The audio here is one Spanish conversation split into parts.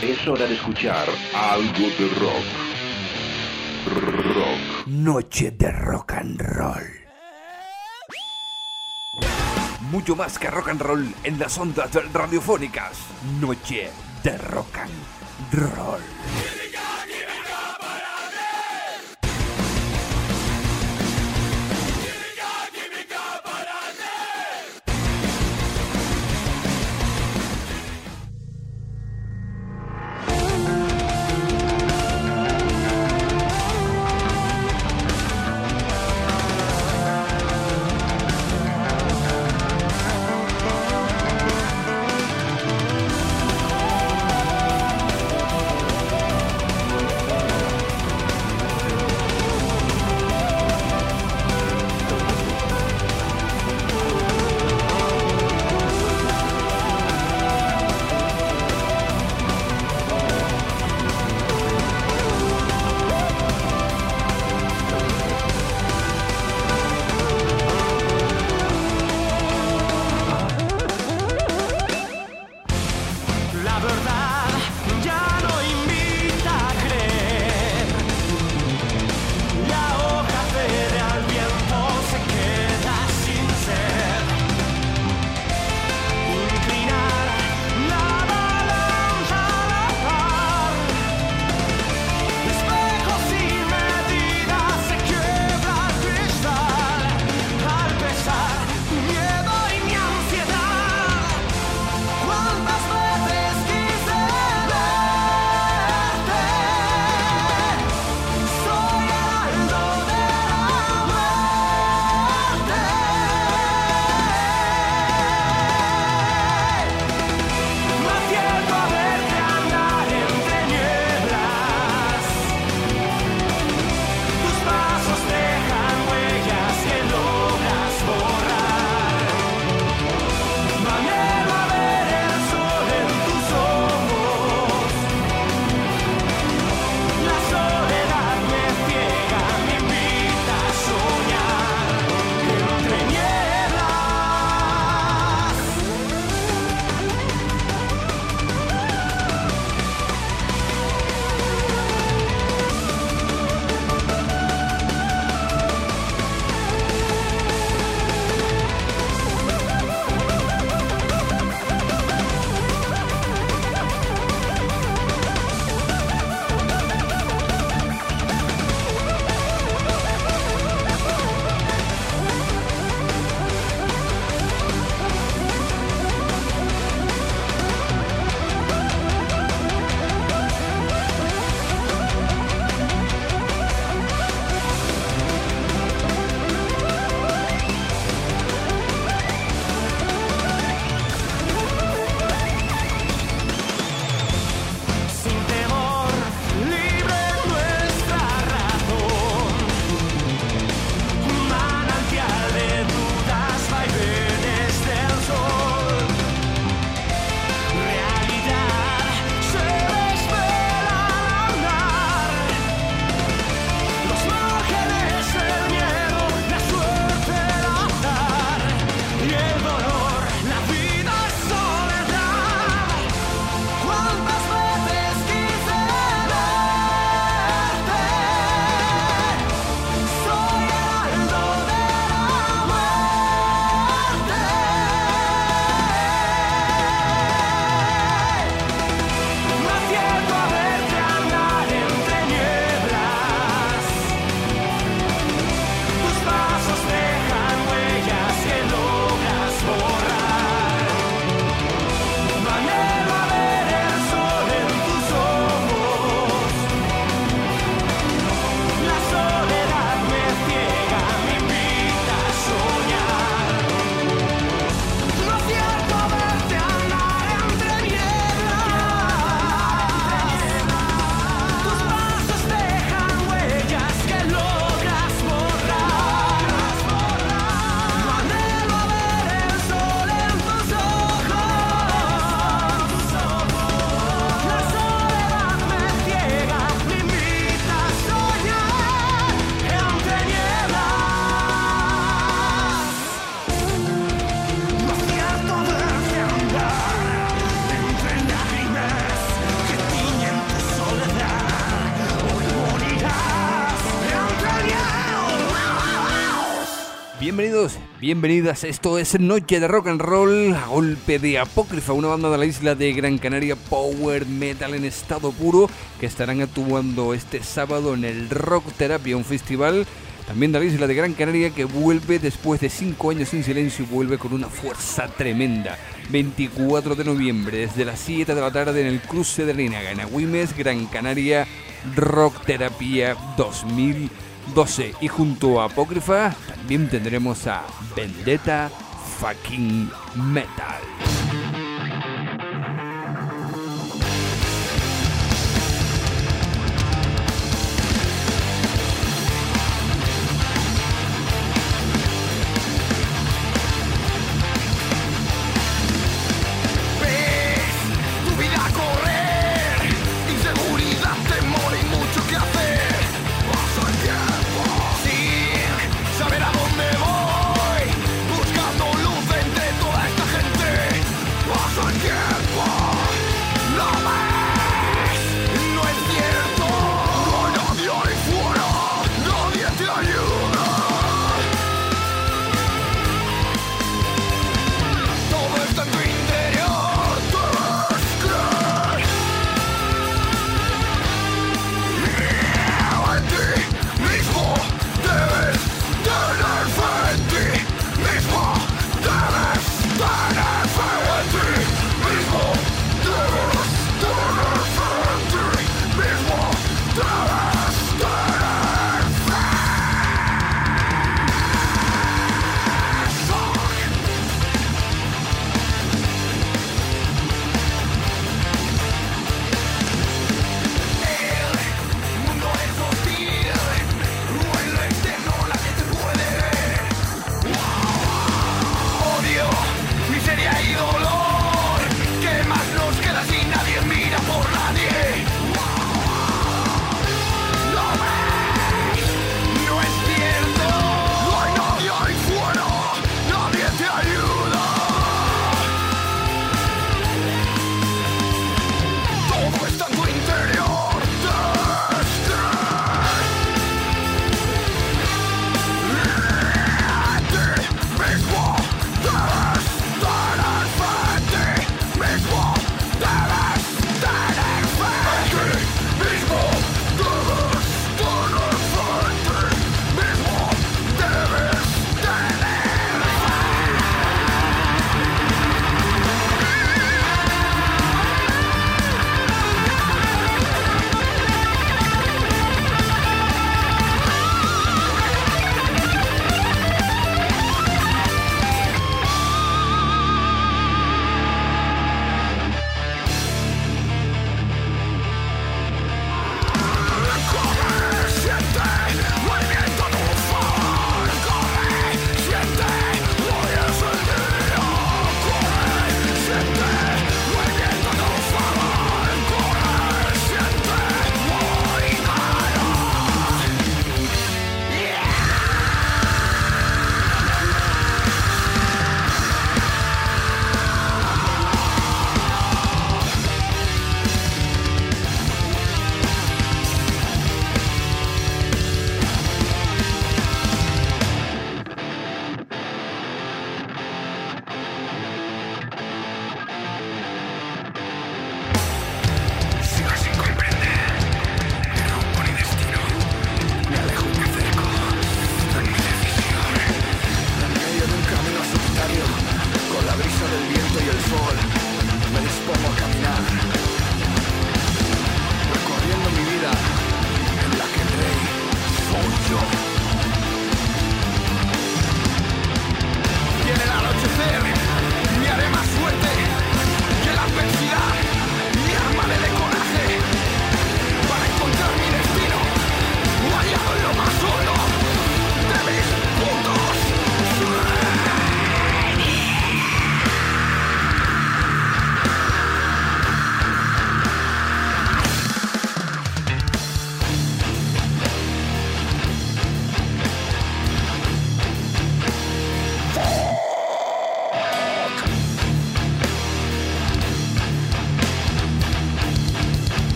Es hora de escuchar algo de rock. Rock. Noche de rock and roll. Mucho más que rock and roll en las ondas radiofónicas. Noche de rock and roll. Bienvenidos, bienvenidas, esto es Noche de Rock and Roll, a golpe de Apócrifa, una banda de la isla de Gran Canaria, power metal en estado puro, que estarán actuando este sábado en el Rock Therapia, un festival también de la isla de Gran Canaria que vuelve después de 5 años sin silencio y vuelve con una fuerza tremenda. 24 de noviembre, desde las 7 de la tarde en el Cruce de Reinaga, en Agüimes, Gran Canaria, Rock Therapia 2012. Y junto a Apócrifa también tendremos a Vendetta Fucking Metal. Saber a dónde voy, buscando luz entre toda esta gente.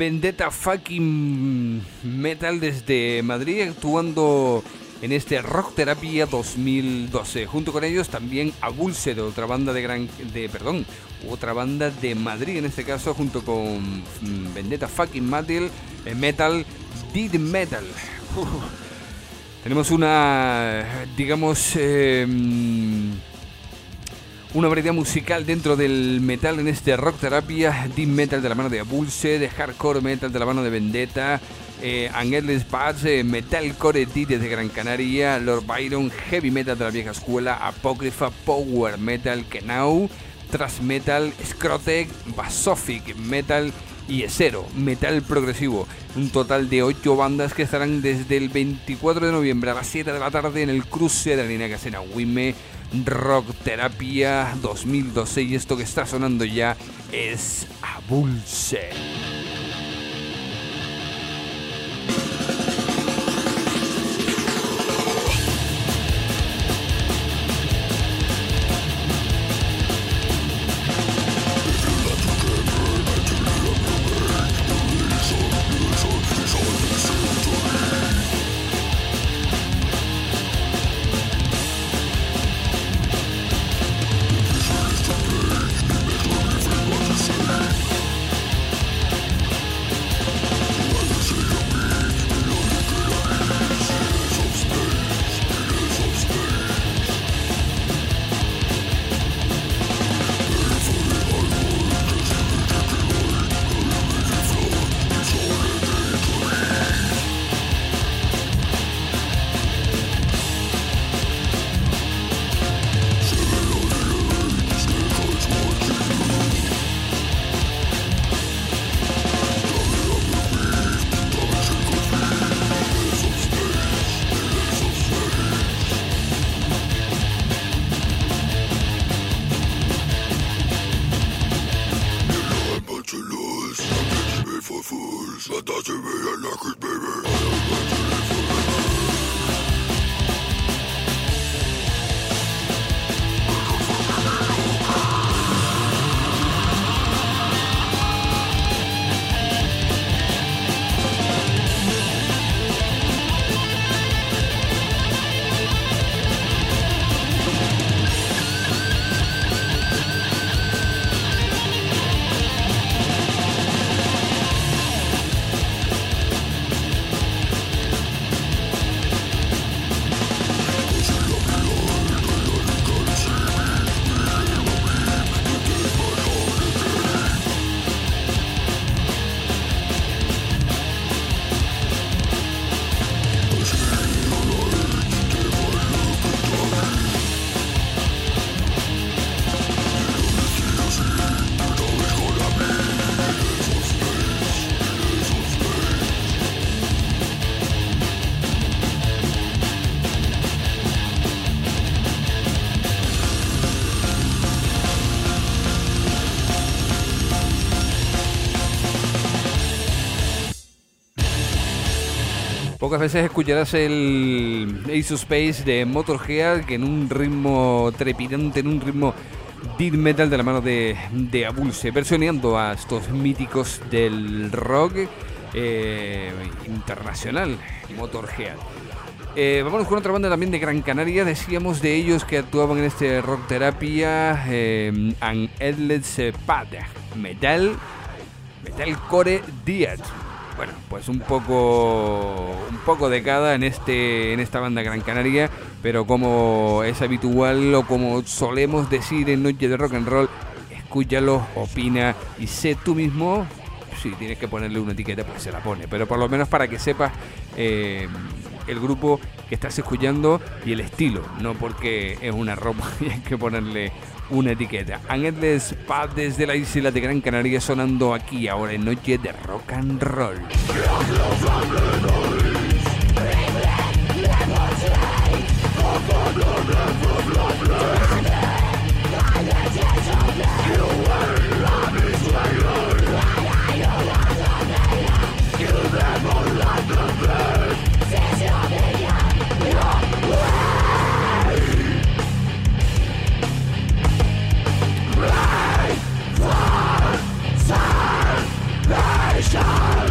Vendetta Fucking Metal desde Madrid, actuando en este Rock Terapia 2012. Junto con ellos también Avulse, de otra banda otra banda de Madrid, en este caso, junto con Vendetta Fucking Metal, Dead Metal. Tenemos una, digamos, una variedad musical dentro del metal en este Rock Terapia. Death Metal de la mano de Avulse, de Hardcore Metal de la mano de Vendetta, Endless Paths, Metalcore Death desde Gran Canaria, Lord Byron, Heavy Metal de la vieja escuela, Apócrifa, Power Metal, Kenau, Thrash Metal, Scrotec, Basofic Metal y Esero, metal progresivo. Un total de 8 bandas que estarán desde el 24 de noviembre a las 7 de la tarde en el cruce de la línea Casena Wime Rock Terapia 2012, y esto que está sonando ya es Avulse. Pocas veces escucharás el Ace of Space de Motorhead, que en un ritmo trepidante, en un ritmo death metal de la mano de Avulse, versioneando a estos míticos del rock internacional, Motorhead. Vámonos con otra banda también de Gran Canaria. Decíamos de ellos que actuaban en este Rock Terapia, and Endless Paths, Metalcore Death. Bueno, pues un poco de cada en esta banda Gran Canaria, pero como es habitual o como solemos decir en Noche de Rock and Roll, escúchalo, opina y sé tú mismo. Si tienes que ponerle una etiqueta, pues se la pone, pero por lo menos para que sepas el grupo que estás escuchando y el estilo, no porque es una ropa y hay que ponerle una etiqueta. Endless Paths desde la isla de Gran Canaria, sonando aquí ahora en Noche de Rock and Roll. Salvation!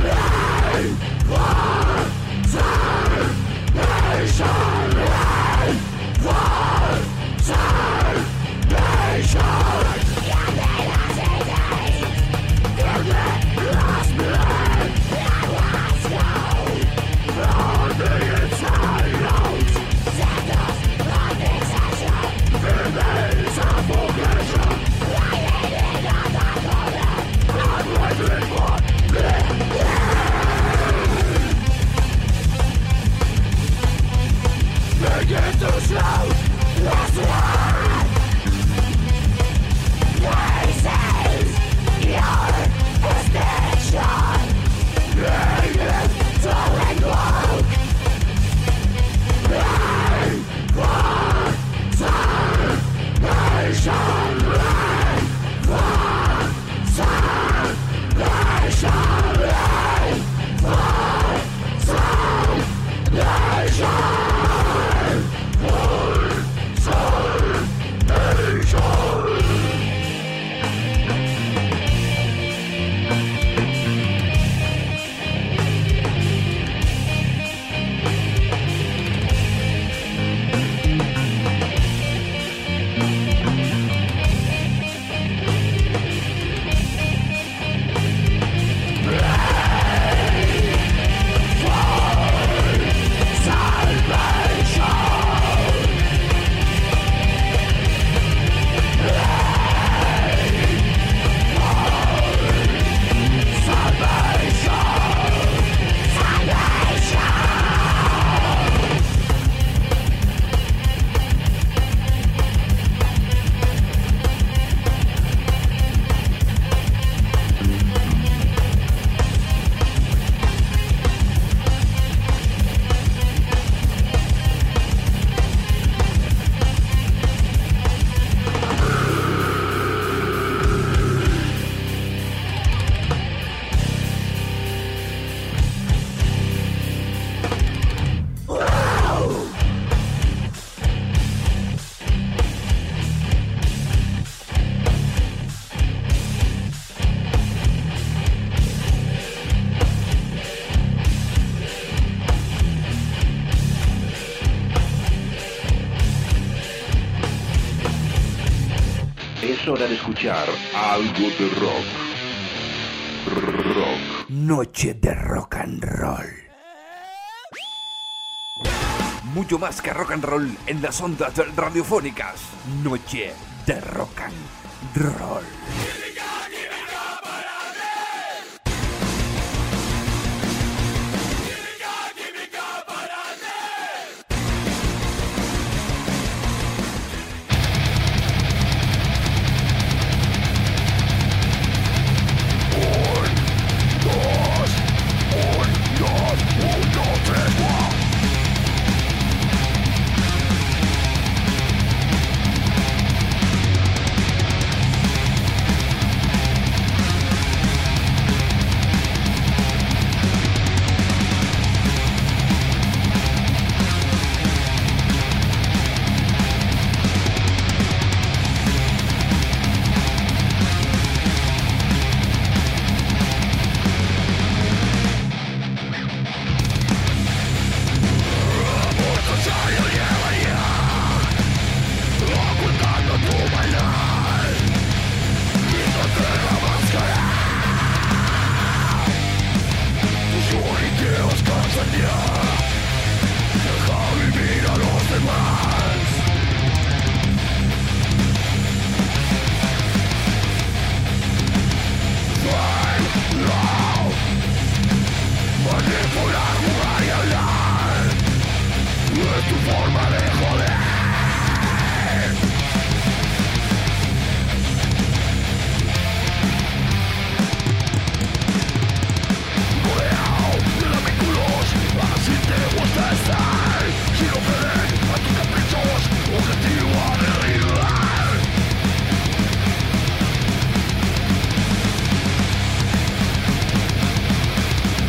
Es hora de escuchar algo de rock. Rock. Noche de rock and roll. Mucho más que rock and roll en las ondas radiofónicas. Noche de rock and roll.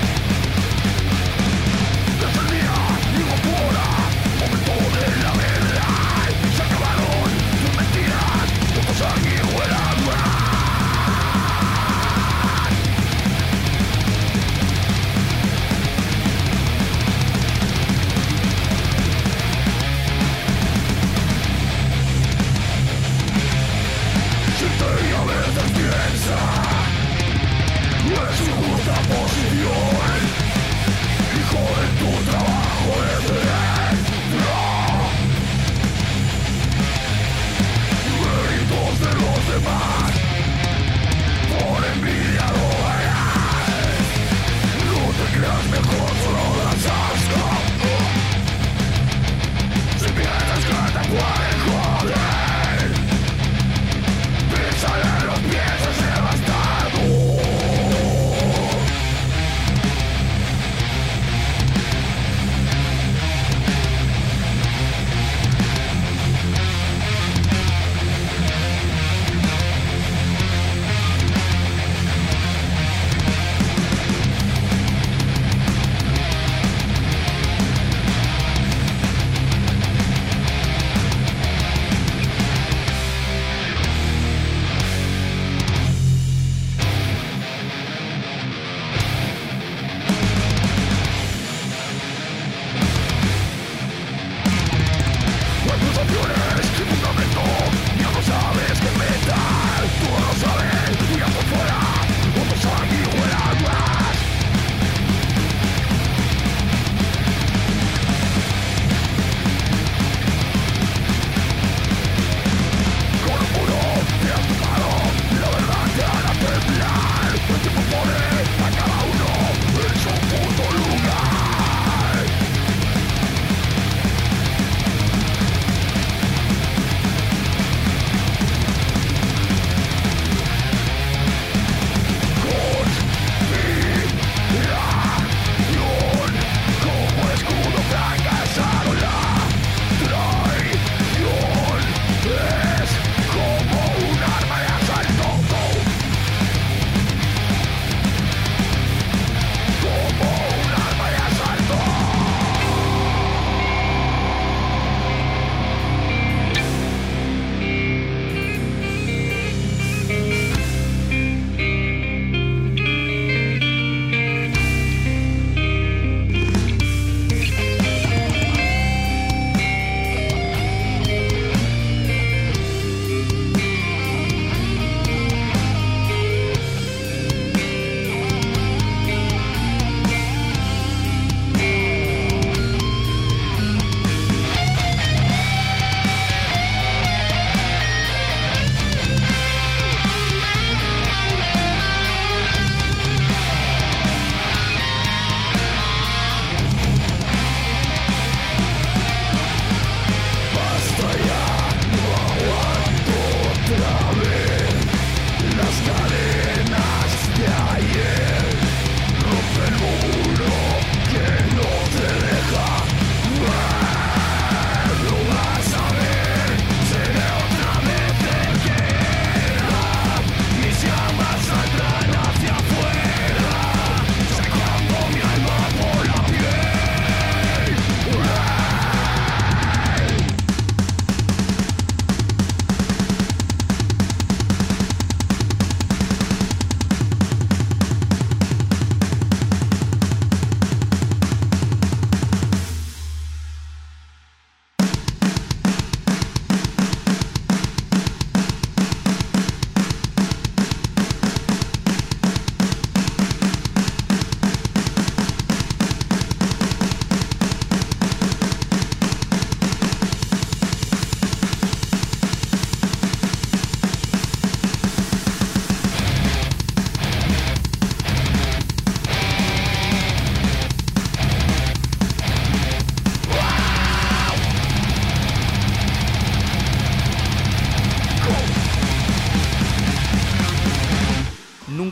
Momento de la verdad.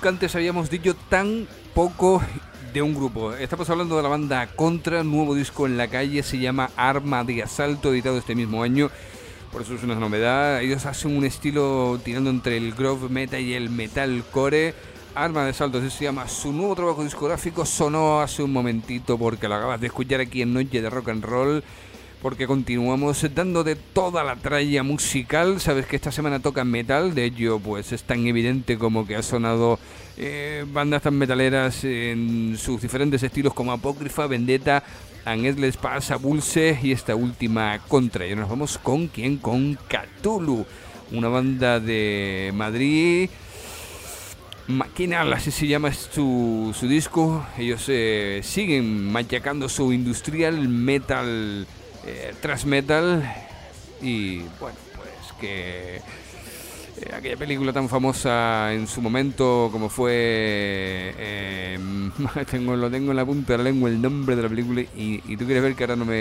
nunca antes habíamos dicho tan poco de un grupo. Estamos hablando de la banda Contra, nuevo disco en la calle, se llama Arma de Asalto, editado este mismo año. Por eso es una novedad. Ellos hacen un estilo tirando entre el groove metal y el metalcore. Arma de Asalto, así se llama. Su nuevo trabajo discográfico sonó hace un momentito porque lo acabas de escuchar aquí en Noche de Rock and Roll. Porque continuamos dándote toda la tralla musical. Sabes que esta semana toca metal, de hecho pues es tan evidente como que ha sonado bandas tan metaleras en sus diferentes estilos como Apócrifa, Vendetta, Endless Pass, Abulse y esta última Contra. Y nos vamos con ¿quién? Con Cthulhu, una banda de Madrid. Maquinal, así se llama su disco. Ellos siguen machacando su industrial metal, thrash metal. Y bueno, pues que aquella película tan famosa en su momento como fue lo tengo en la punta de la lengua el nombre de la película y tú quieres ver que ahora no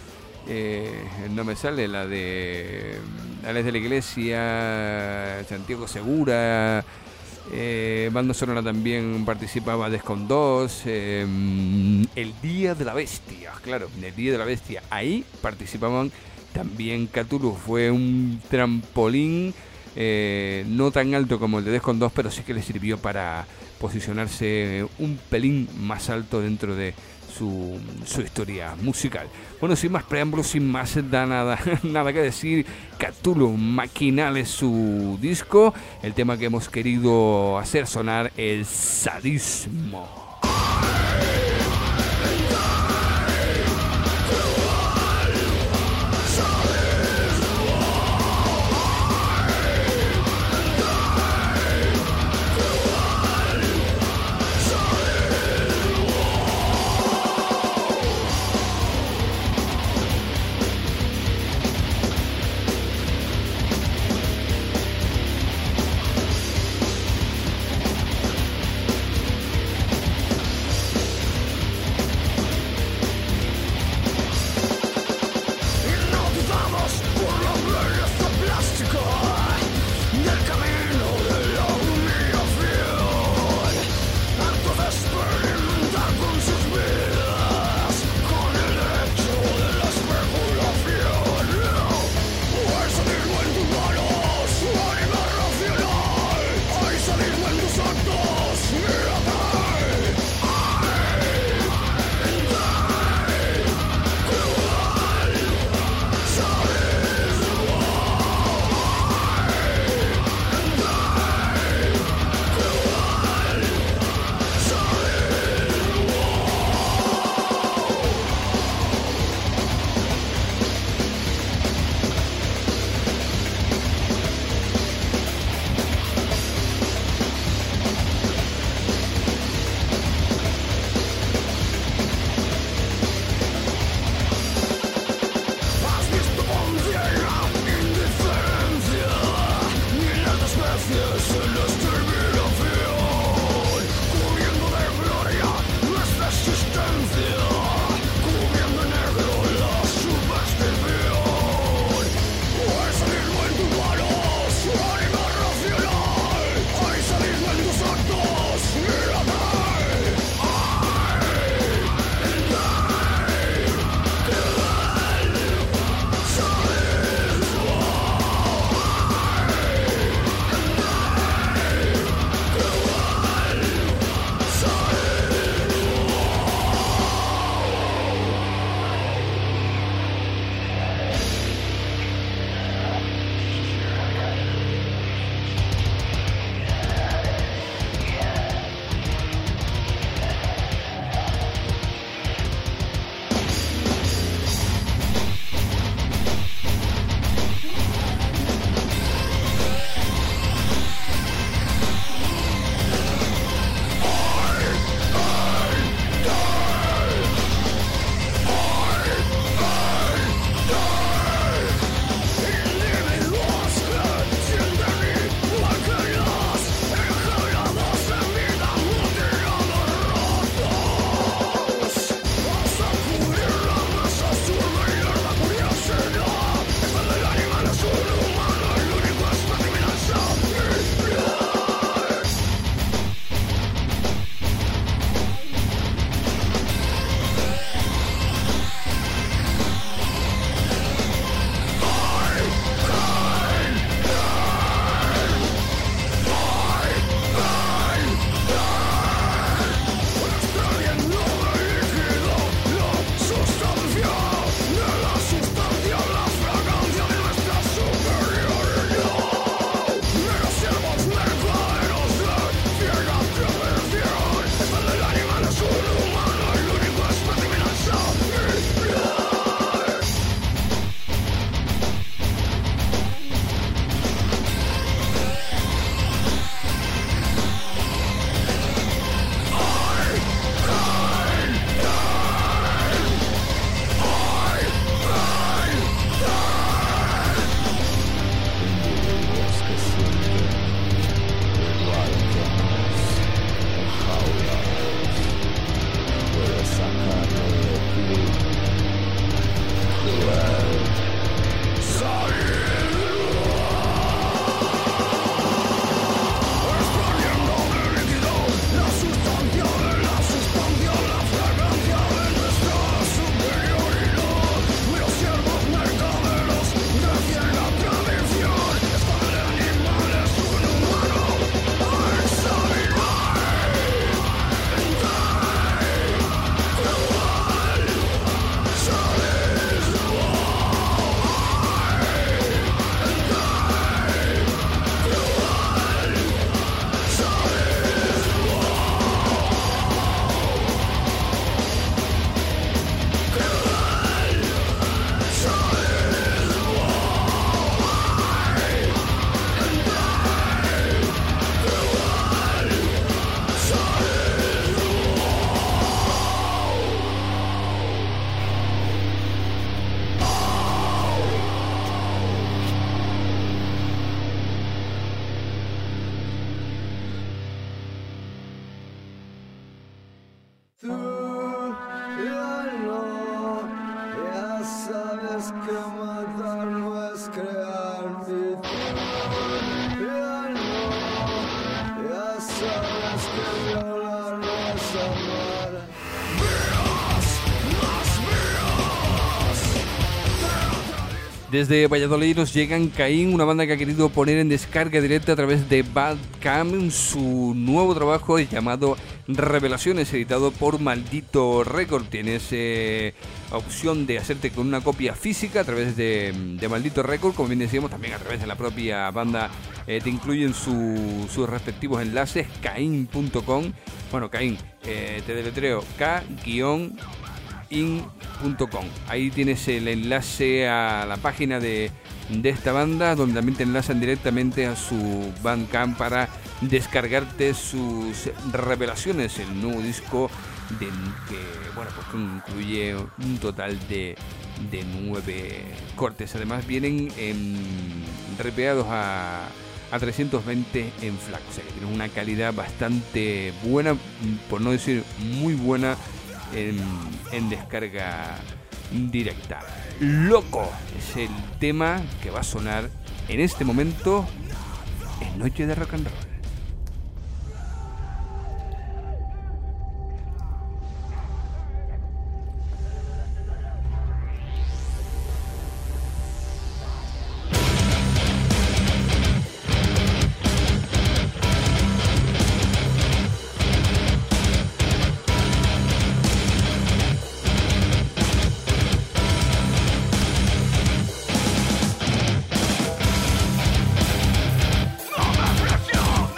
me sale, la de Alex de la Iglesia, Santiago Segura. Banda sonora también participaba Descon 2, El Día de la Bestia, claro, El Día de la Bestia, ahí participaban también Cthulhu. Fue un trampolín no tan alto como el de Descon 2, pero sí que le sirvió para posicionarse un pelín más alto dentro de su historia musical. Bueno, sin más preámbulos, sin más nada que decir, Cthulhu, Maquinal es su disco. El tema que hemos querido hacer sonar es Sadismo. que matar no es crear ficción. Ya no, ya sabes que violar no es amar. Desde Valladolid nos llegan Caín, una banda que ha querido poner en descarga directa a través de Bandcamp su nuevo trabajo llamado Revelaciones, editado por Maldito Record. Tienes opción de hacerte con una copia física a través de Maldito Record, como bien decíamos, también a través de la propia banda. Te incluyen sus respectivos enlaces, cain.com. Bueno, Caín, te deletreo K-in.com. Ahí tienes el enlace a la página de esta banda, donde también te enlazan directamente a su Bandcamp para descargarte sus Revelaciones, el nuevo disco que incluye un total de 9 cortes. Además vienen repeados a 320 en FLAC, o sea que tienen una calidad bastante buena, por no decir muy buena, en descarga directa. Loco es el tema que va a sonar en este momento en Noche de Rock and Roll. No me aprecio.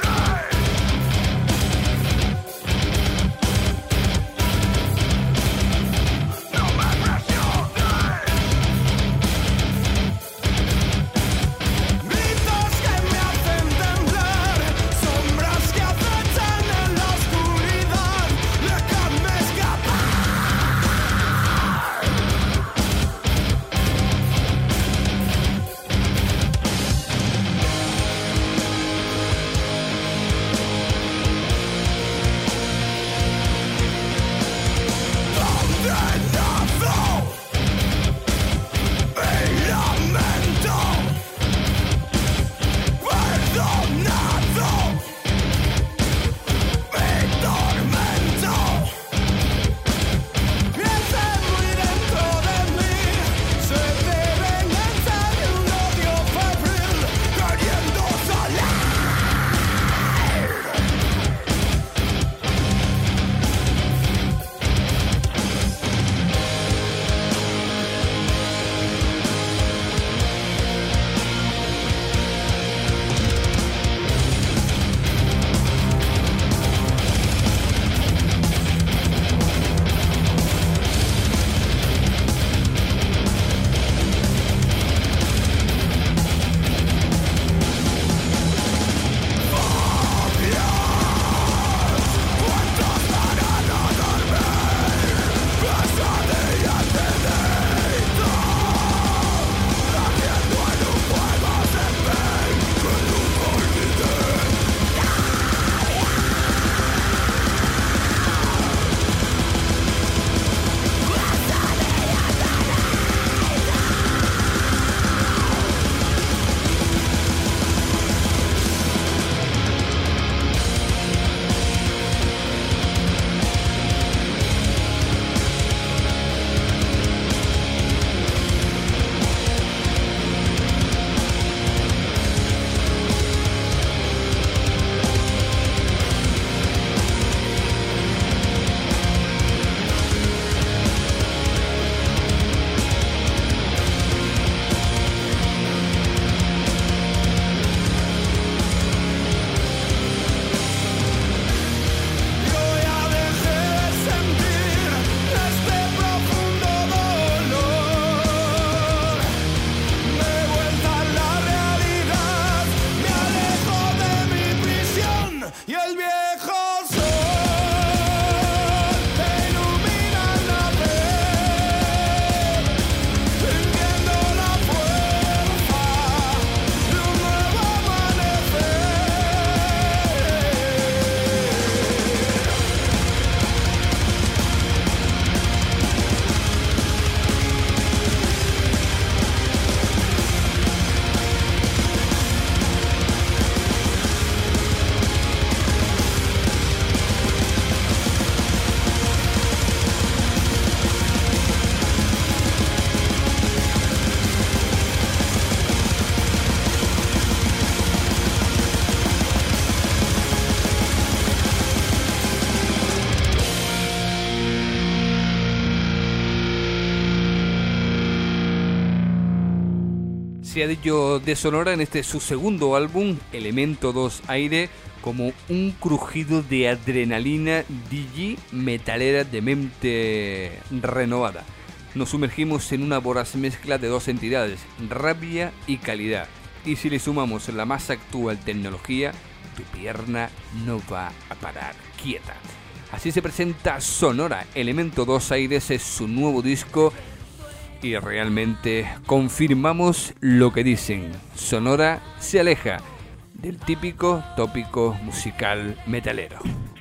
Se ha dicho de Sonora en este su segundo álbum, Elemento 2 Aire, como un crujido de adrenalina digi metalera de mente renovada. Nos sumergimos en una voraz mezcla de dos entidades, rabia y calidad. Y si le sumamos la más actual tecnología, tu pierna no va a parar quieta. Así se presenta Sonora, Elemento 2 Aires es su nuevo disco y realmente confirmamos lo que dicen. Sonora se aleja del típico tópico musical metalero.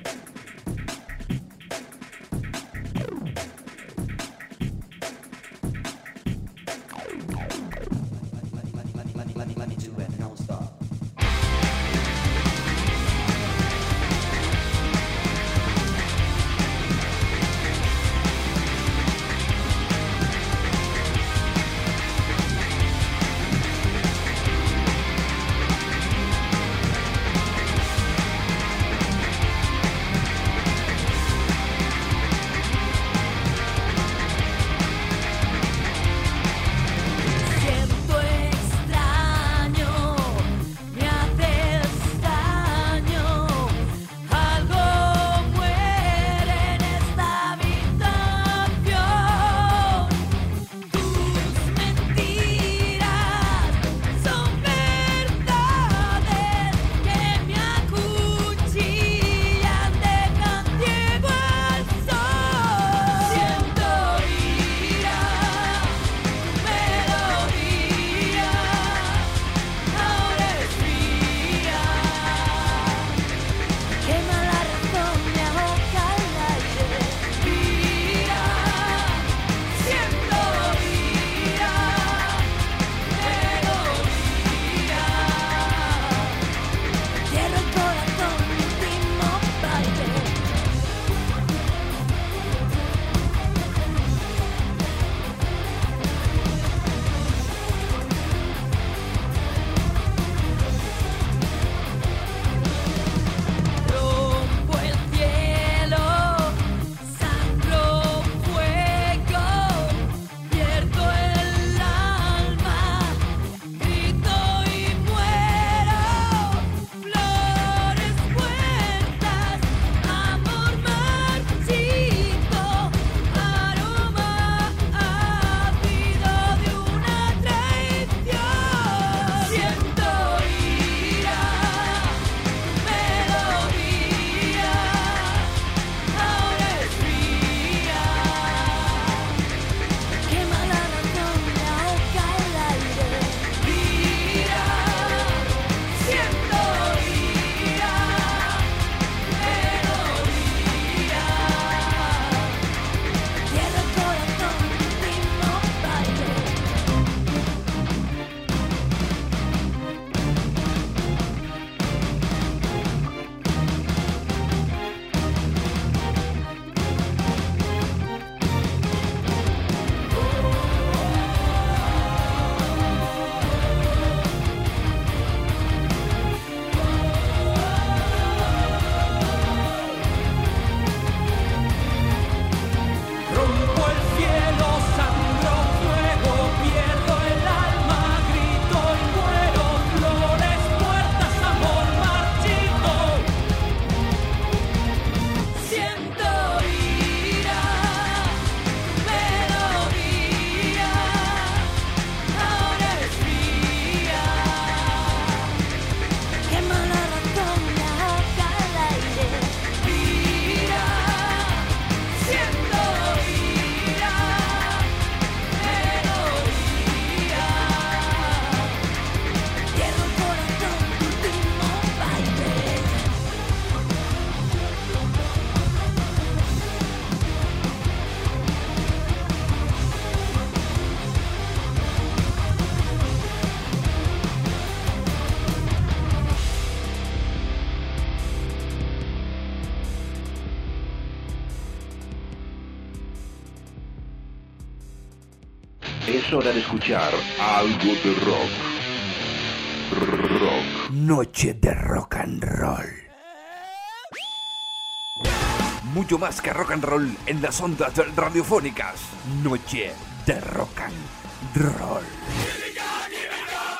Es hora de escuchar algo de rock. Rock. Noche de rock and roll. Mucho más que rock and roll en las ondas radiofónicas. Noche de rock and roll.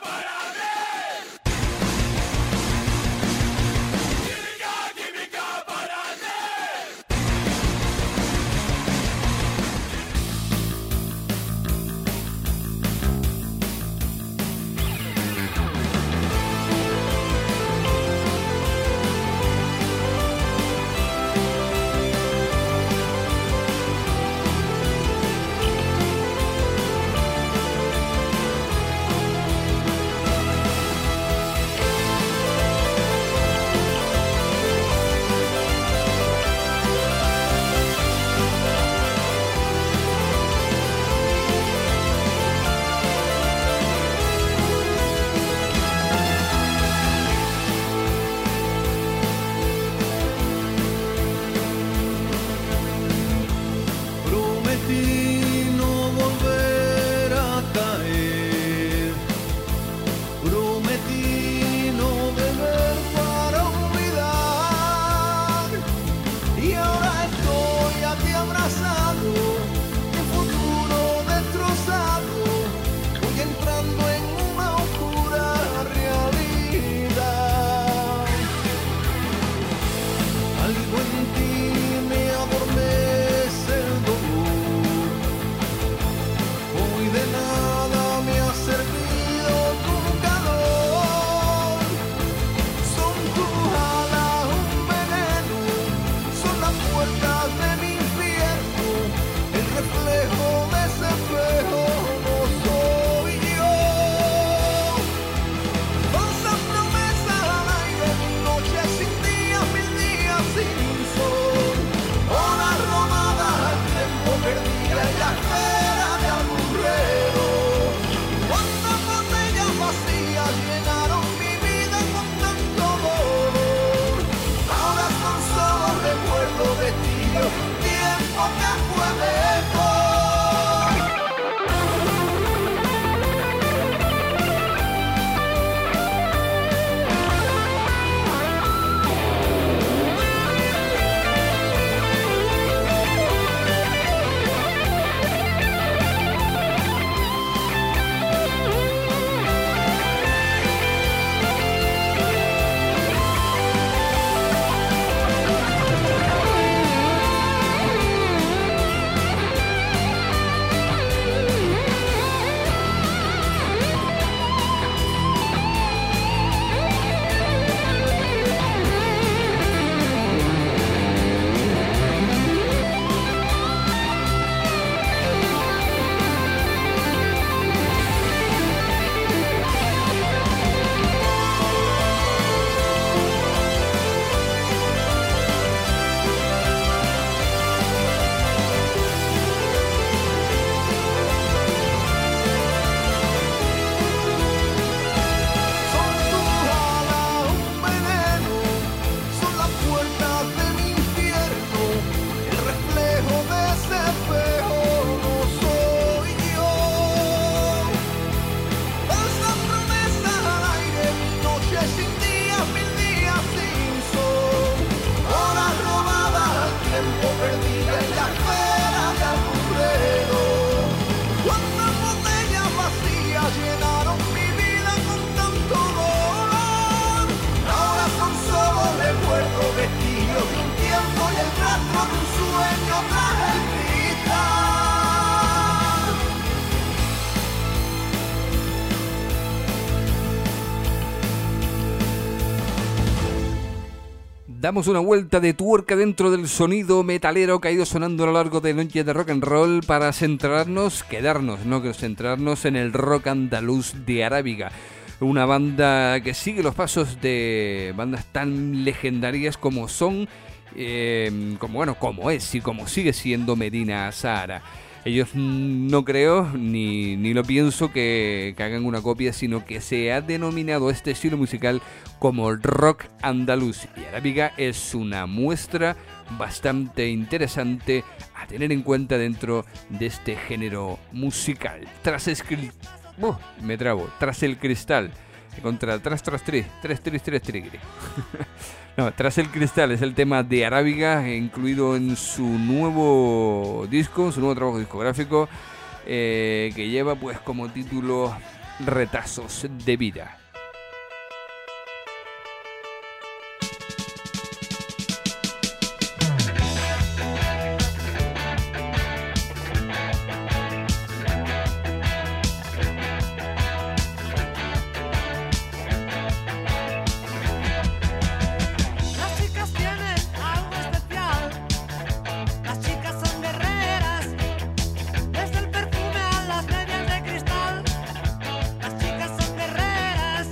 Damos una vuelta de tuerca dentro del sonido metalero que ha ido sonando a lo largo de Noche de Rock and Roll para centrarnos en el rock andaluz de Arábiga. Una banda que sigue los pasos de bandas tan legendarias como son, como es y como sigue siendo Medina Zahara. Ellos no creo ni lo pienso que hagan una copia, sino que se ha denominado este estilo musical como rock andaluz. Y Arábiga es una muestra bastante interesante a tener en cuenta dentro de este género musical. Tras el cristal. Tras el cristal es el tema de Arábiga, incluido en su nuevo disco, su nuevo trabajo discográfico, que lleva pues como título Retazos de Vida. Desde el perfume a las medias de cristal, las chicas son guerreras.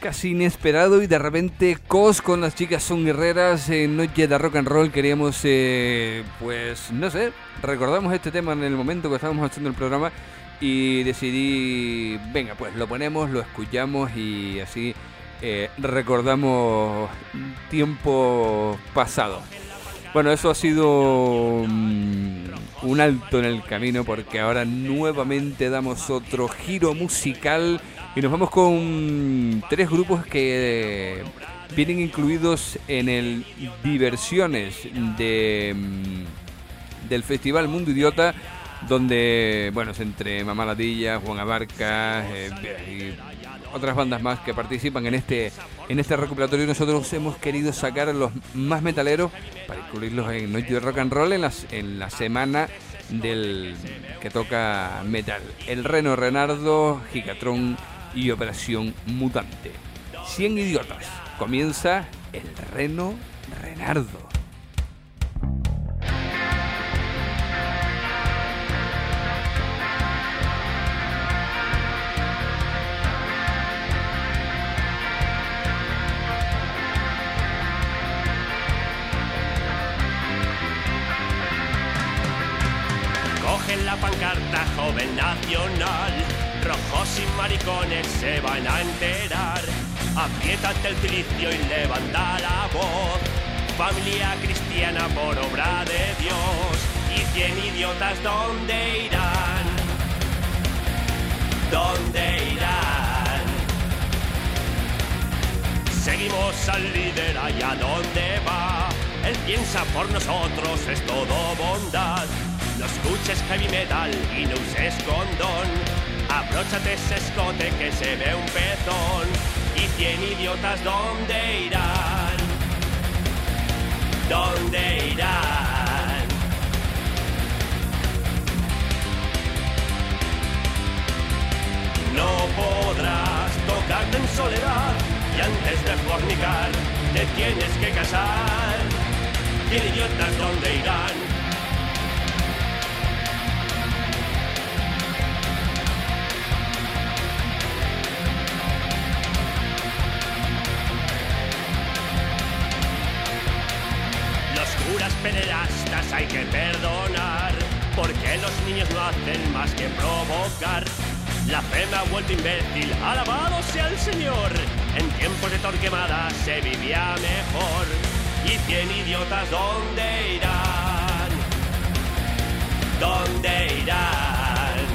casi inesperado y de repente Cos con las chicas son guerreras en Noche de Rock and Roll. Queríamos, pues no sé, recordamos este tema en el momento que estábamos haciendo el programa y decidí, venga, pues lo ponemos, lo escuchamos y así recordamos tiempo pasado. Bueno, eso ha sido un alto en el camino porque ahora nuevamente damos otro giro musical y nos vamos con 3 grupos que vienen incluidos en el Diversiones del Festival Mundo Idiota, donde, bueno, es entre Mamá Ladilla, Juan Abarca y otras bandas más que participan en este recopilatorio. Nosotros hemos querido sacar a los más metaleros para incluirlos en Noche de Rock and Roll en la semana del que toca metal. El Reno Renardo, Gigatron y Operación Mutante. 100 idiotas. Comienza el Reno Renardo. Cogen la pancarta Joven Nacional, rojos y maricones se van a enterar. Apriétate el cilicio y levanta la voz. Familia cristiana por obra de Dios. Y 100 idiotas, ¿dónde irán? ¿Dónde irán? Seguimos al líder allá donde va. Él piensa por nosotros, es todo bondad. No escuches heavy metal y no uses condón. Abróchate ese escote que se ve un pezón. Y 100 idiotas, ¿dónde irán? ¿Dónde irán? No podrás tocarte en soledad y antes de fornicar te tienes que casar. 100 idiotas, ¿dónde irán? Pederastas hay que perdonar, porque los niños no hacen más que provocar. La fe me ha vuelto imbécil, alabado sea el Señor. En tiempos de Torquemada se vivía mejor. Y 100 idiotas, ¿dónde irán? ¿Dónde irán?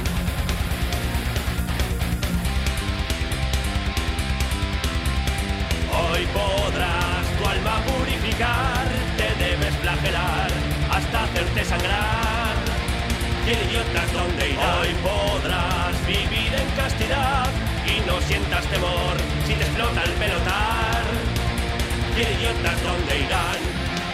Hoy podrás tu alma purificar, te debes flagelar hasta hacerte sangrar. 100 idiotas, ¿dónde irán? Hoy podrás vivir en castidad y no sientas temor si te explota el pelotar. 100 idiotas, ¿dónde irán?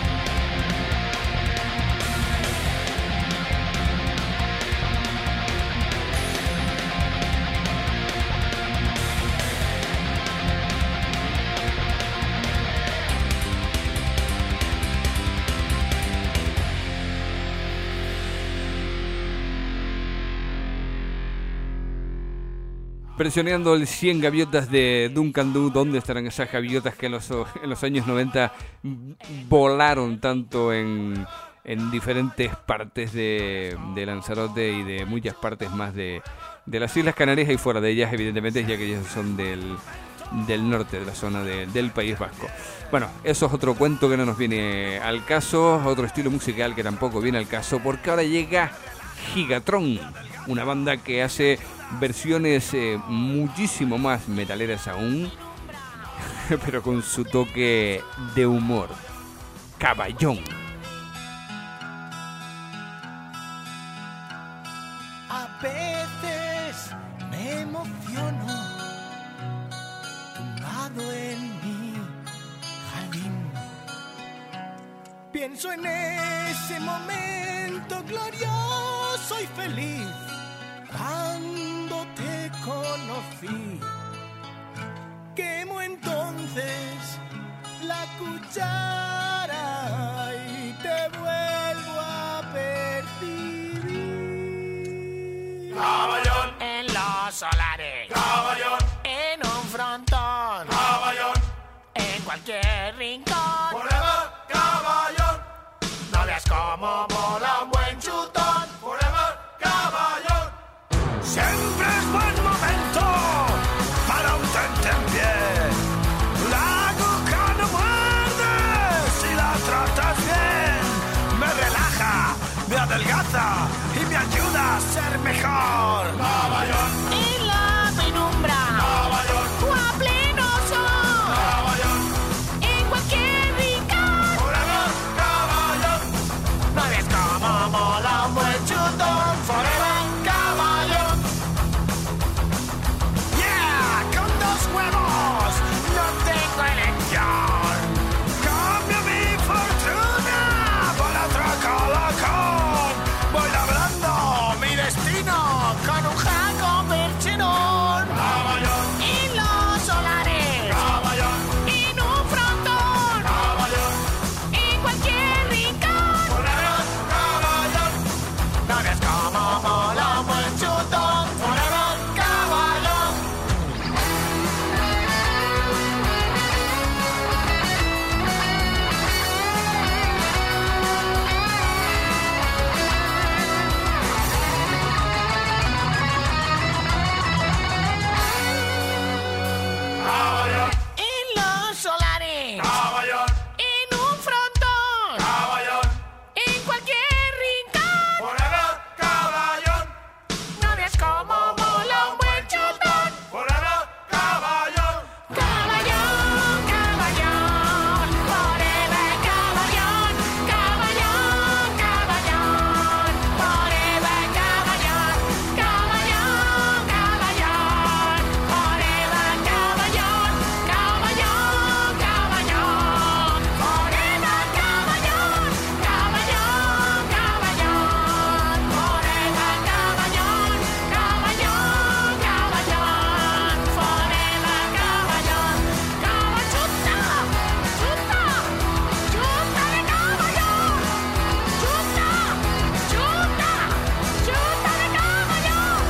Presioneando el 100 gaviotas de Duncan Du. ¿Dónde estarán esas gaviotas que en los años 90 volaron tanto en diferentes partes de Lanzarote y de muchas partes más de las Islas Canarias y fuera de ellas, evidentemente, ya que ellas son del norte, de la zona del País Vasco? Bueno, eso es otro cuento que no nos viene al caso, otro estilo musical que tampoco viene al caso, porque ahora llega Gigatron, una banda que hace versiones muchísimo más metaleras aún, pero con su toque de humor. Caballón. A veces me emociono tumbado en mi jardín. Pienso en ese momento glorioso y feliz cuando te conocí. Quemo entonces la cuchara y te vuelvo a percibir. Caballón En los solares, Caballón en un frontón, Caballón cualquier rincón. Forever Caballón, no veas cómo mola un buen chutón. Forever Caballón, siempre es buen momento para un tentempié. La aguja no muerde si la tratas bien. Me relaja, me adelgaza y me ayuda a ser mejor. Caballón. En la penumbra. Caballón. O a pleno sol. Caballón. En cualquier rincón. Forever Caballón. No ves cómo mola un buen chutón. Forever Caballón. Yeah, con 2 huevos no tengo elección. Cambio mi fortuna por otro colocón. Voy labrando mi destino con un jaco percherón. Caballón. En los solares. Caballón. En un frontón. Caballón. En cualquier rincón. Forever Caballón. No ves cómo mola un buen chutón. Forever Caballón. Caballón. En los solares. Caballón. En un frontón. Caballón. En cualquier rincón. Forever Caballón. No ves cómo mola un buen chutón. Forever Caballón. Caballón, caballón. Forever Caballón. Caballón, caballón. Forever Caballón. Caballón, caballón. Forever Caballón. Caballón, caballón. Forever Caballón. Caballón, caballón. Forever Caballón. Caballón, caballón. Forever Caballón. Chuta, chuta, chuta de caballón. Chuta, chuta, chuta de caballón.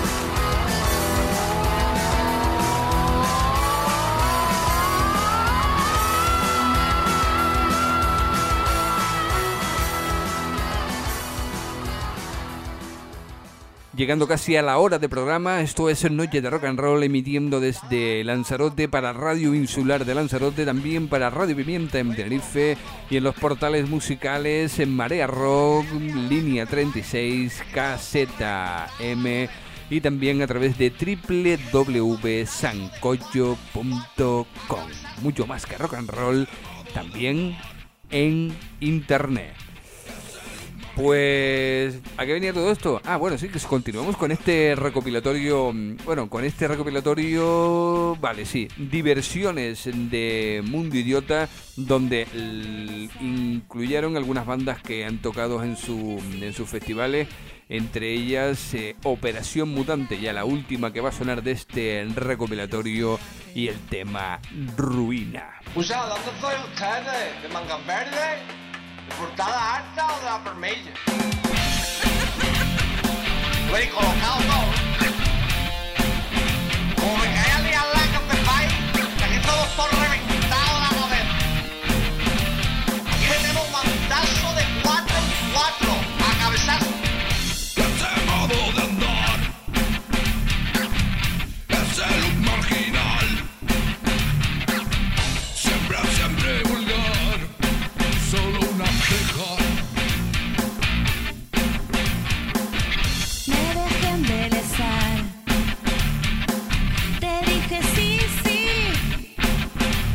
Llegando casi a la hora de programa, esto es Noche de Rock and Roll, emitiendo desde Lanzarote para Radio Insular de Lanzarote, también para Radio Pimienta en Tenerife y en los portales musicales en Marea Rock, Línea 36, KZM y también a través de www.sancocho.com. Mucho más que rock and roll, también en internet. Pues, ¿a qué venía todo esto? Ah, bueno, sí, que continuamos con este recopilatorio. Bueno, con este recopilatorio, vale, sí, diversiones de Mundo Idiota, donde incluyeron algunas bandas que han tocado en sus festivales, entre ellas Operación Mutante, ya la última que va a sonar de este recopilatorio, y el tema Ruina. O sea, ¿dónde estoy ustedes? ¿De mangas verdes? ¿De portada alta o de la permilla? Lo he colocado todo. Como me caía el día en la que os sepáis, que aquí todos por reventado la cabeza. Aquí tenemos un mandazo de 4 en 4 a cabezazo. Ese modo de andar, ese look marginal, siempre vulgar, solo una queja. Me dejé embelesar, te dije sí, sí,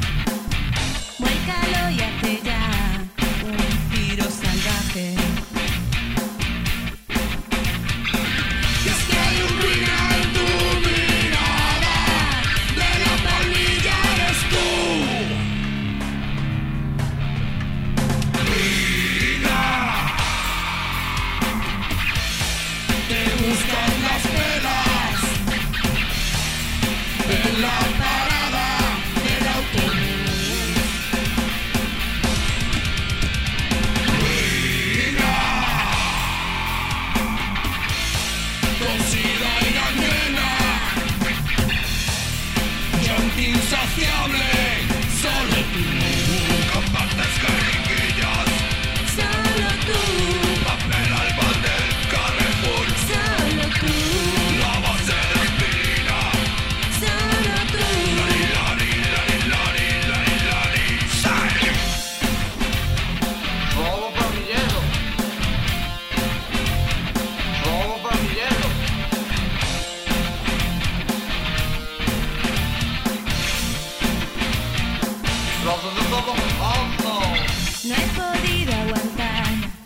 No he podido aguantar.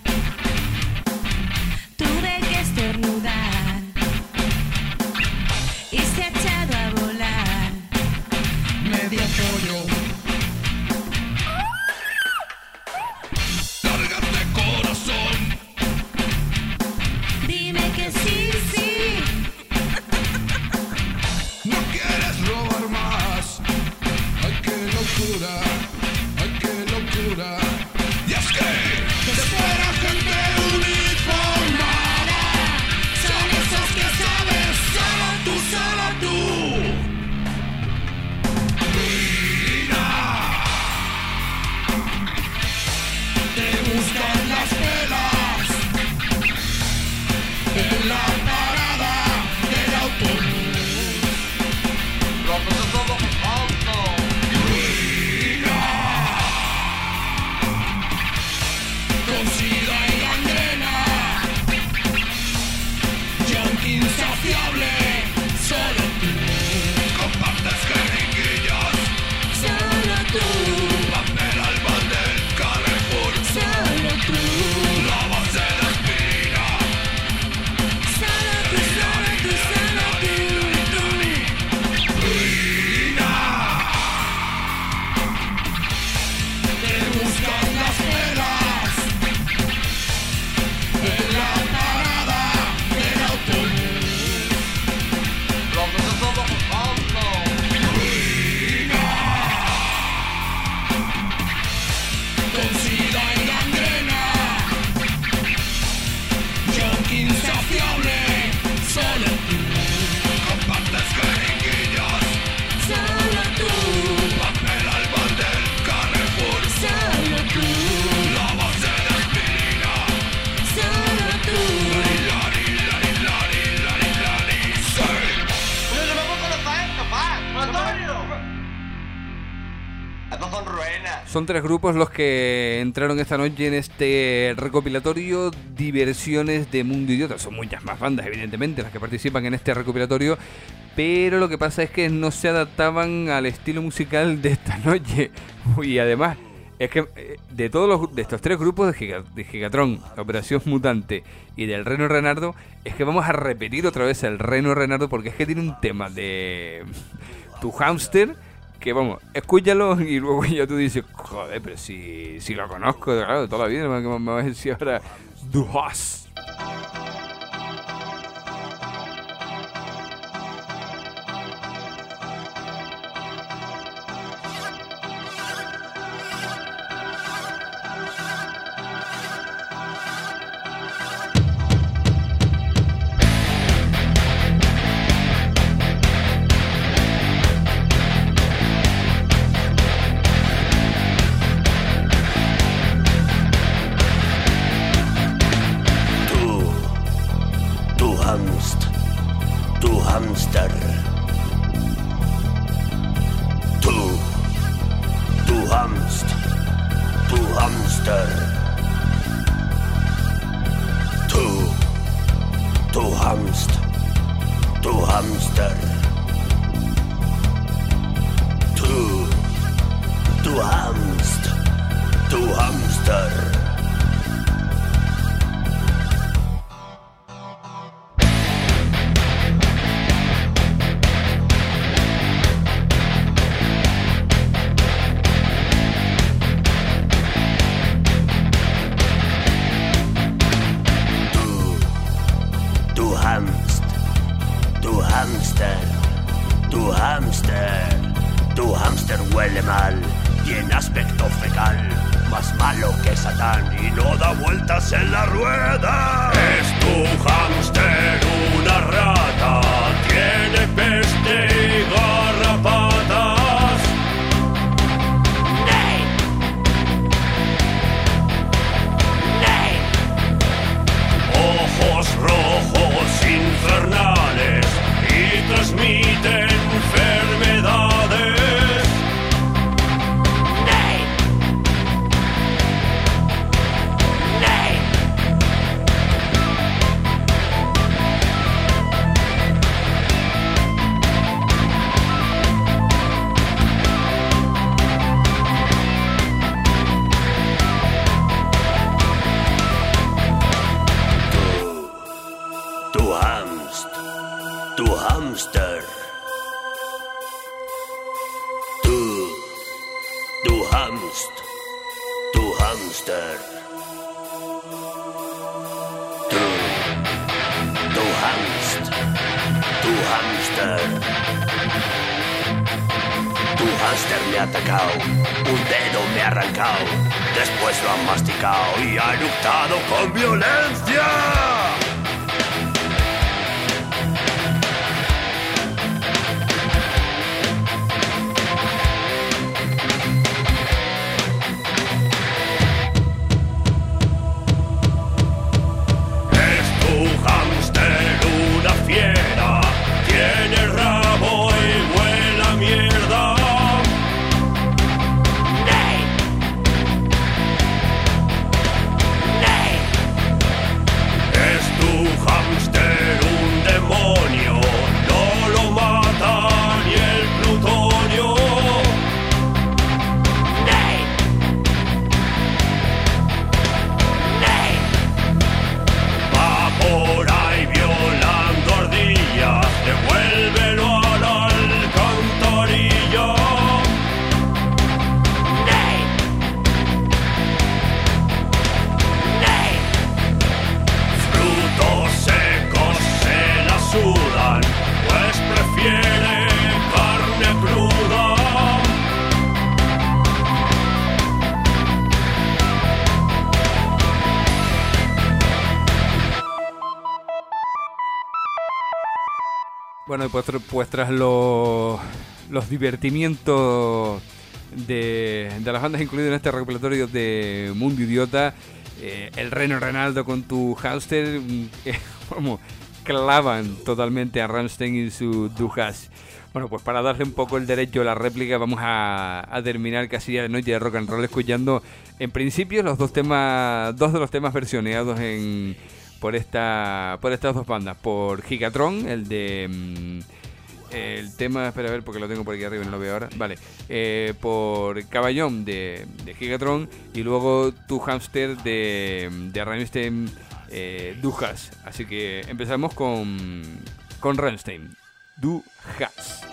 Tuve que estornudar y se ha echado a volar. Medio pollo. Lárgate, corazón. Dime que sí, sí. No quieres robar más. Ay, qué locura. Ay, qué locura. Y es que te espera gente uniformada. Son esos que sabes, solo tú, solo tú. Mira. Te buscan las pelas en la parada del autobús. Con sida y gangrena, yonki insaciable, solo tú compartes jeringuillas, Solo tú, papel al balde del Carrefour, solo tú, la base de la espina, solo tú, solo tú, solo tú, te buscan las pelas en la parada del autobús. Con sida y gangrena, yonki insaciable, solo tú compartes jeringuillas, solo tú, papel al balde del Carrefour, solo tú, la base de aspirina, solo tú. Estos son ruenas. Son 3 grupos los que entraron esta noche en este recopilatorio Diversiones de Mundo Idiota. Son muchas más bandas, evidentemente, las que participan en este recopilatorio, pero lo que pasa es que no se adaptaban al estilo musical de esta noche. Y además, es que de estos 3 grupos de Gigatron, Operación Mutante y del Reno Renardo, es que vamos a repetir otra vez el Reno Renardo, porque es que tiene un tema de Tu Hamster que, vamos, escúchalo y luego ya tú dices, joder, pero si lo conozco, claro, de toda la vida, me vas a decir ahora Du Hast. Tu hámster. Tu hamst. Tu hámster. Tu hamst. Tu hámster. Tu hamst. Tu hámster. Tu hámster huele mal, tiene aspecto fecal, más malo que Satán y no da vueltas en la rueda. Es tu hámster una rata, tiene peste y garrapatas. ¡Ney! ¡Ney! Ojos rojos infernales y transmiten enfermedades. ¡Ney! ¡Ney! hast, du Hamster. Du Hamst, du Hamster. Tu hámster me ha atacado, un dedo me ha arrancado, después lo han masticado y ha eructado con violencia. Bueno, pues tras los divertimientos de las bandas incluidas en este recopilatorio de Mundo Idiota, el Reno Renaldo con tu hámster, como clavan totalmente a Rammstein y su Du Hast. Bueno, pues para darle un poco el derecho a la réplica, vamos a terminar casi ya la noche de rock and roll escuchando en principio dos de los temas versioneados por estas dos bandas. Por Gigatron, el tema, espera a ver porque lo tengo por aquí arriba y no lo veo ahora. Vale, por Caballón de Gigatron, y luego Tu Hamster de Rammstein, Du Hast. Así que empezamos con Rammstein, Du Hast.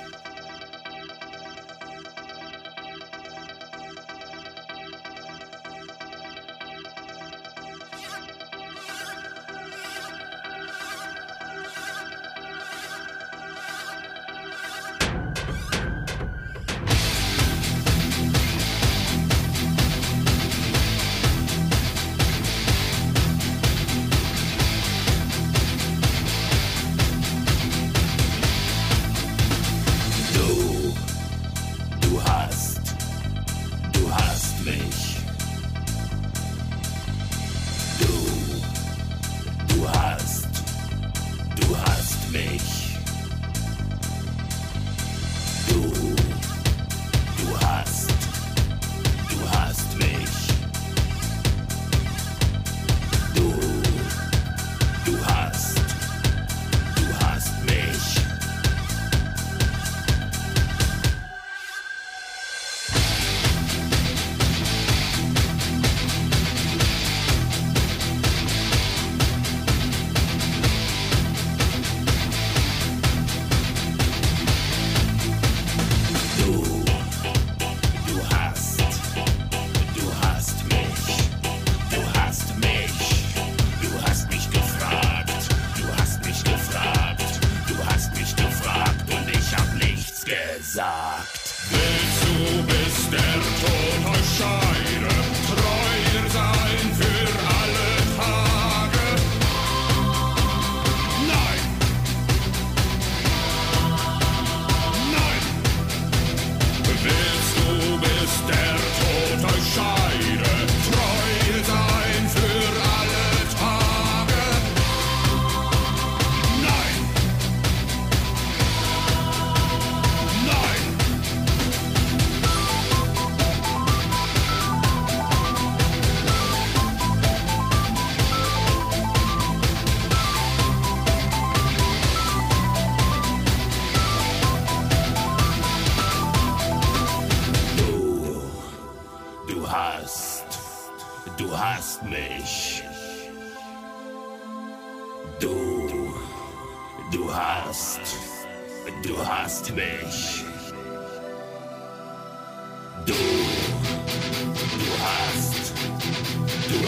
Du hast mich. Du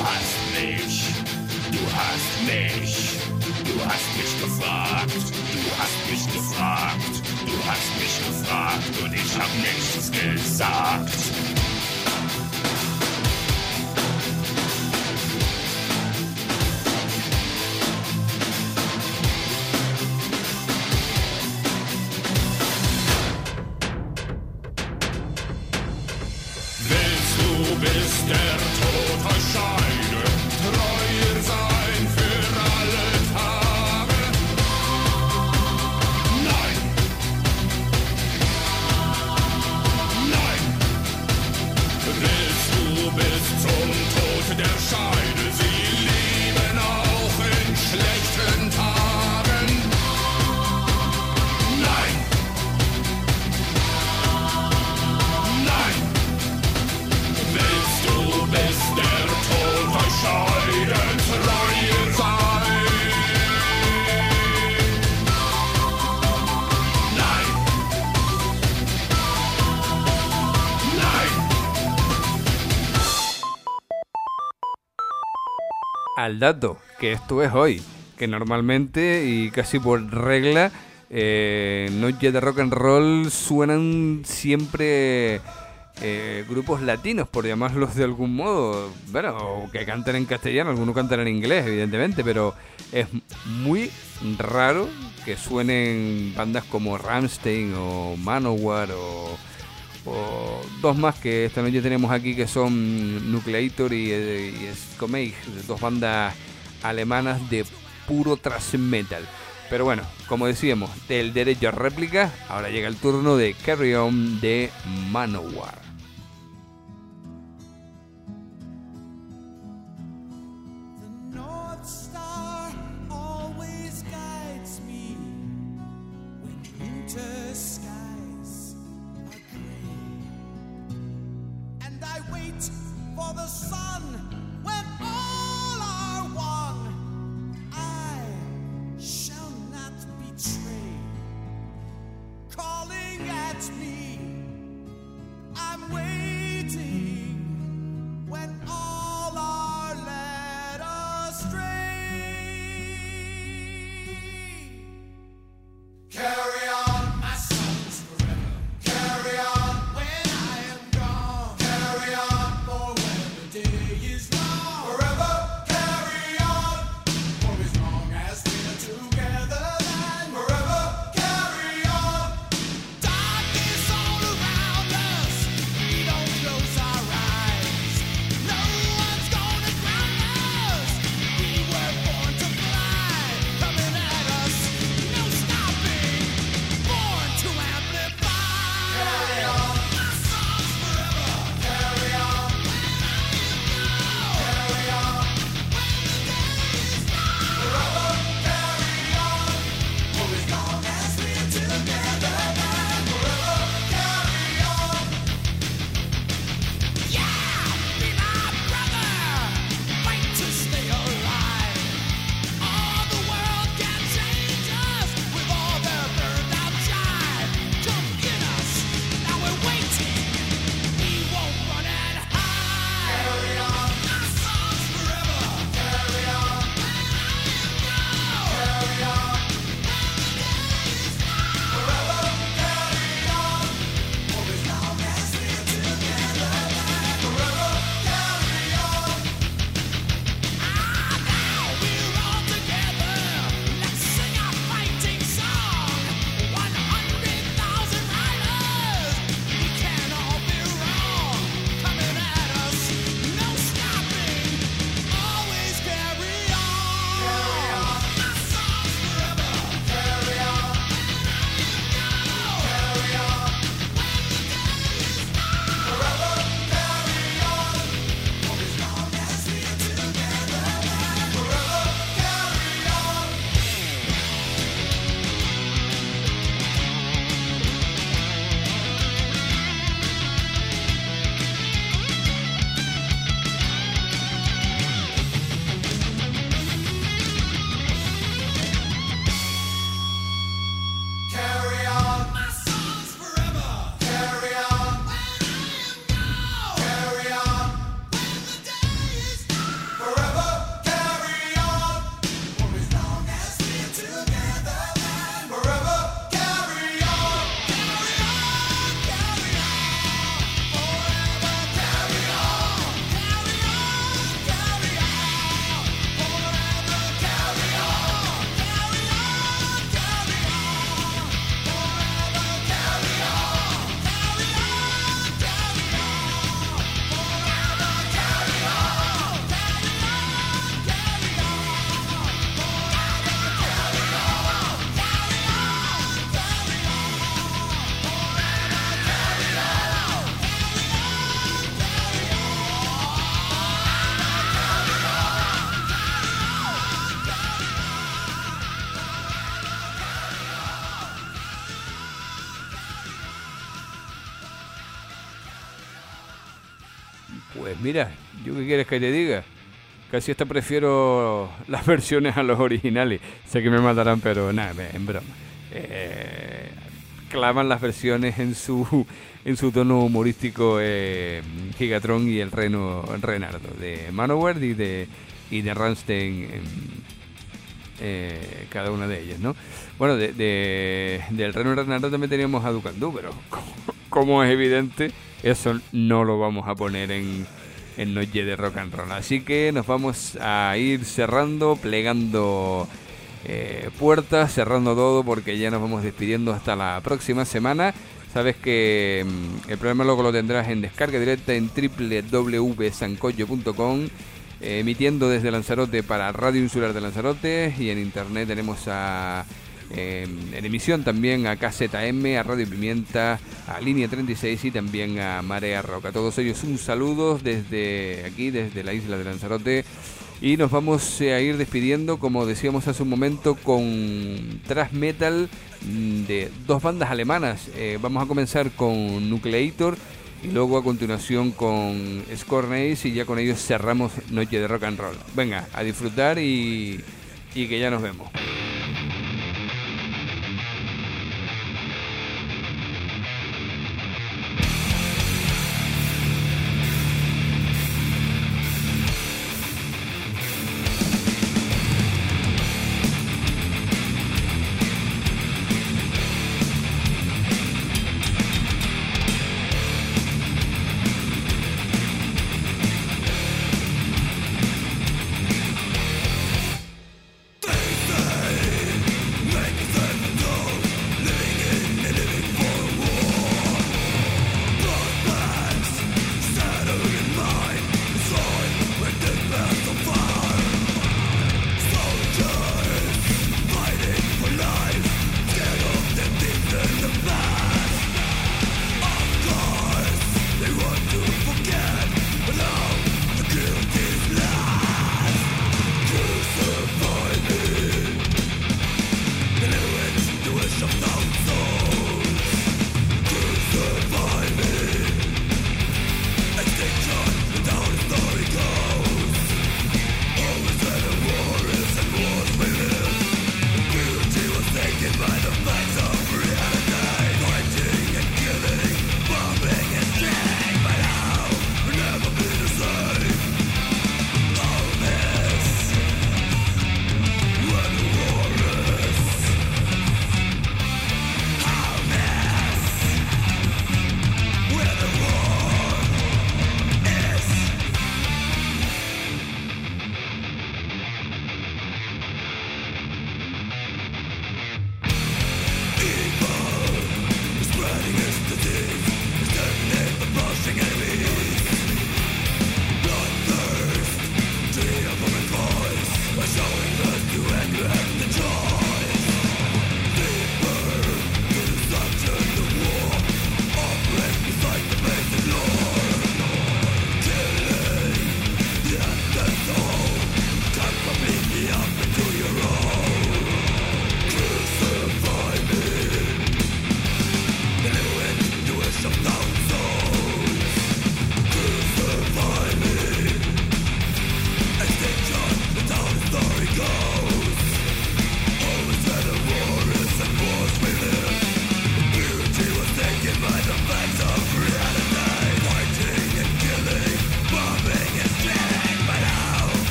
hast mich, du hast mich, du hast mich gefragt, du hast mich gefragt, du hast mich gefragt und ich hab nichts gesagt. Bis der Tod euch scheide, treuer sein für alle Tage. Nein, nein, willst du bis zum Tod der Scheide sie lieben auch in schlechten Tagen? Nein, nein. Willst du bis der Tod euch scheiden, treuer sein? Nein, nein. Al dato, que esto es hoy, que normalmente y casi por regla, Noche de Rock and Roll suenan siempre grupos latinos, por llamarlos de algún modo, bueno, o que canten en castellano, algunos cantan en inglés, evidentemente, pero es muy raro que suenen bandas como Rammstein o Manowar o dos más que esta noche tenemos aquí, que son Nucleator y Skomage, dos bandas alemanas de puro thrash metal. Pero bueno, como decíamos, del derecho a réplica, ahora llega el turno de Carry On de Manowar. For the sun, when all are one, I shall not betray. Calling at me, I'm waiting. When all are led astray, carry on, my sons forever. Carry on when I am gone. Carry on. mira, ¿yo qué quieres que te diga? Casi hasta prefiero las versiones a los originales. Sé que me matarán, pero nada, en broma. Claman las versiones en su tono humorístico Gigatron y el Reno Renardo de Manowar y de Rammstein, cada una de ellas, ¿no? Bueno, del Reno Renardo también teníamos a Ducandú, pero como es evidente, eso no lo vamos a poner en Noche de Rock and Roll. Así que nos vamos a ir cerrando, plegando puertas, cerrando todo, porque ya nos vamos despidiendo hasta la próxima semana. Sabes que el programa luego lo tendrás en descarga directa en www.sancoyo.com, emitiendo desde Lanzarote para Radio Insular de Lanzarote, y en internet tenemos en emisión también a KZM, a Radio Pimienta, a Línea 36 y también a Marea Rock. A todos ellos un saludo desde aquí, desde la isla de Lanzarote, y nos vamos a ir despidiendo, como decíamos hace un momento, con thrash metal de dos bandas alemanas. Vamos a comenzar con Nucleator y luego a continuación con Scornace, y ya con ellos cerramos Noche de Rock and Roll. Venga, a disfrutar y que ya nos vemos. Triste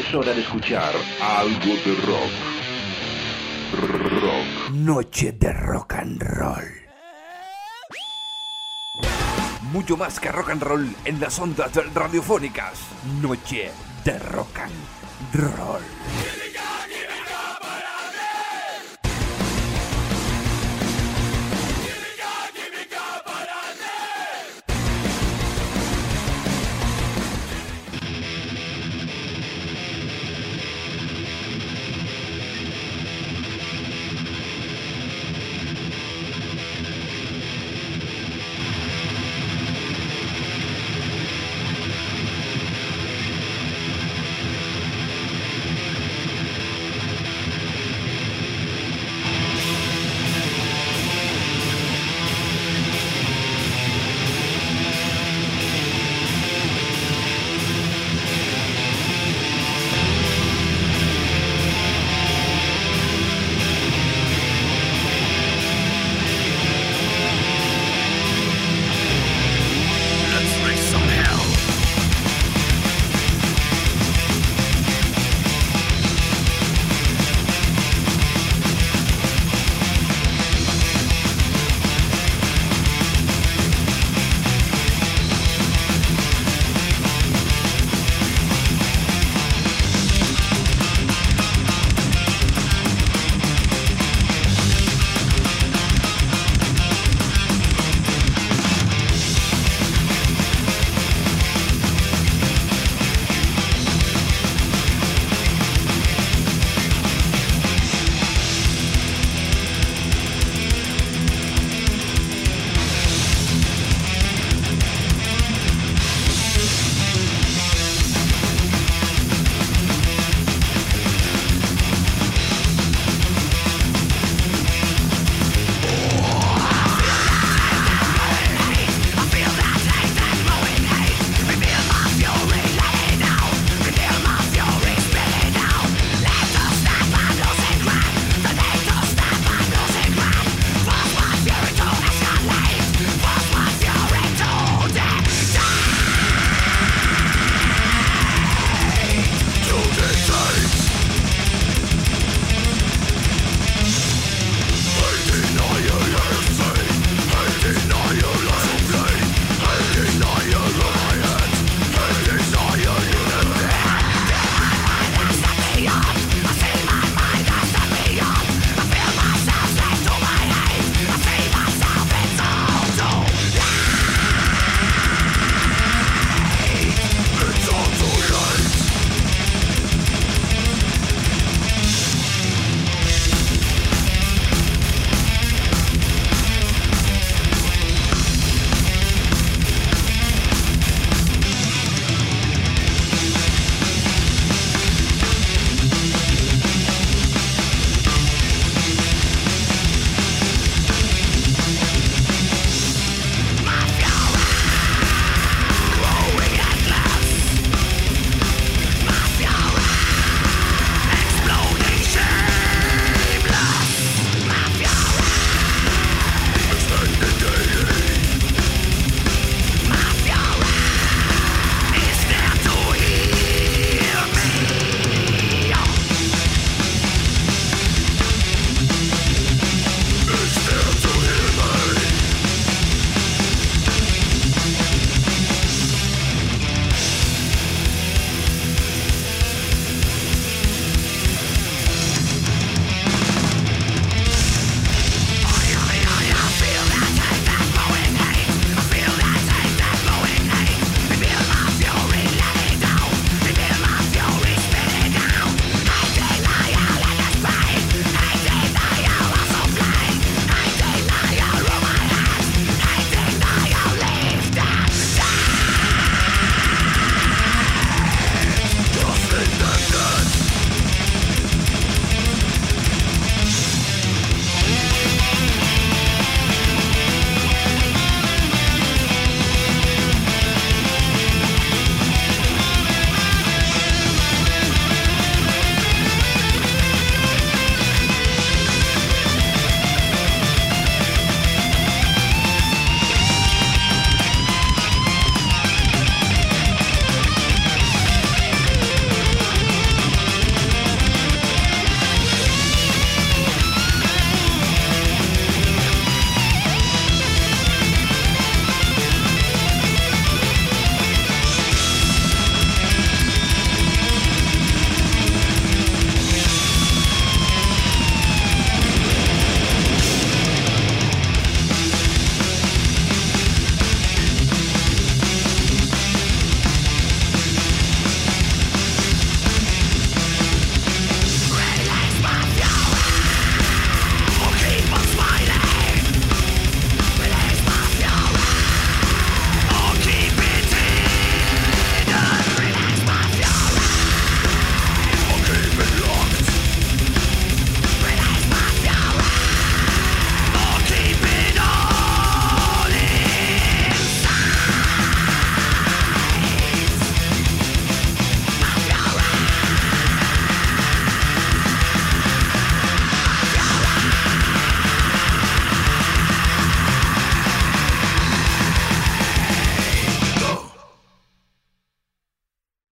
Es hora de escuchar algo de rock. Rock. Noche de rock and roll. Mucho más que rock and roll en las ondas radiofónicas. Noche de rock and roll.